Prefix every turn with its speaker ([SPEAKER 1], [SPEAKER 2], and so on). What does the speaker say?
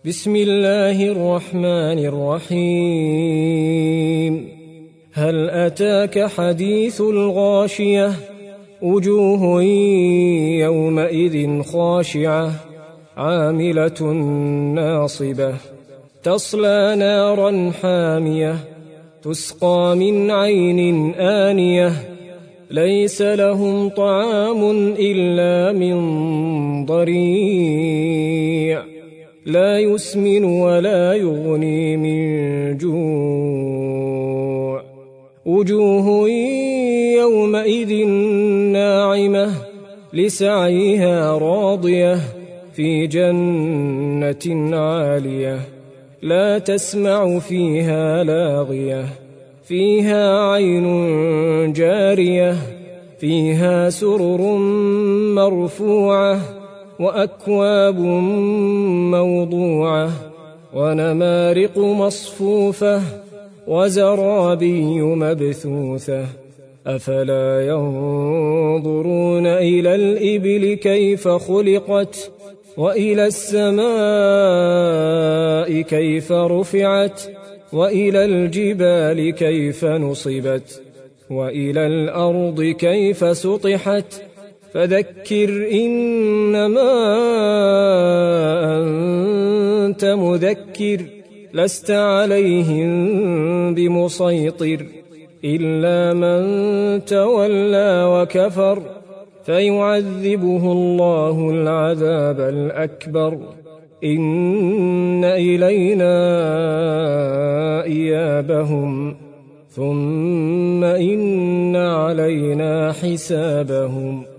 [SPEAKER 1] بسم الله الرحمن الرحيم. هل أتاك حديث الغاشية؟ وجوه يومئذ خاشعة عاملة ناصبة تصلى نارا حامية تسقى من عين آنية ليس لهم طعام إلا من ضريع لا يسمن ولا يغني من جوع. وجوه يومئذ ناعمة لسعيها راضية في جنة عالية لا تسمع فيها لاغية فيها عين جارية فيها سرر مرفوعة وأكواب موضوعة ونمارق مصفوفة وزرابي مبثوثة أفلا ينظرون إلى الإبل كيف خلقت وإلى السماء كيف رفعت وإلى الجبال كيف نصبت وإلى الأرض كيف سطحت فذكر إنما أنت مذكر لست عليهم بمسيطر إلا من تولى وكفر فيعذبه الله العذاب الأكبر إن إلينا إيابهم ثم إن علينا حسابهم.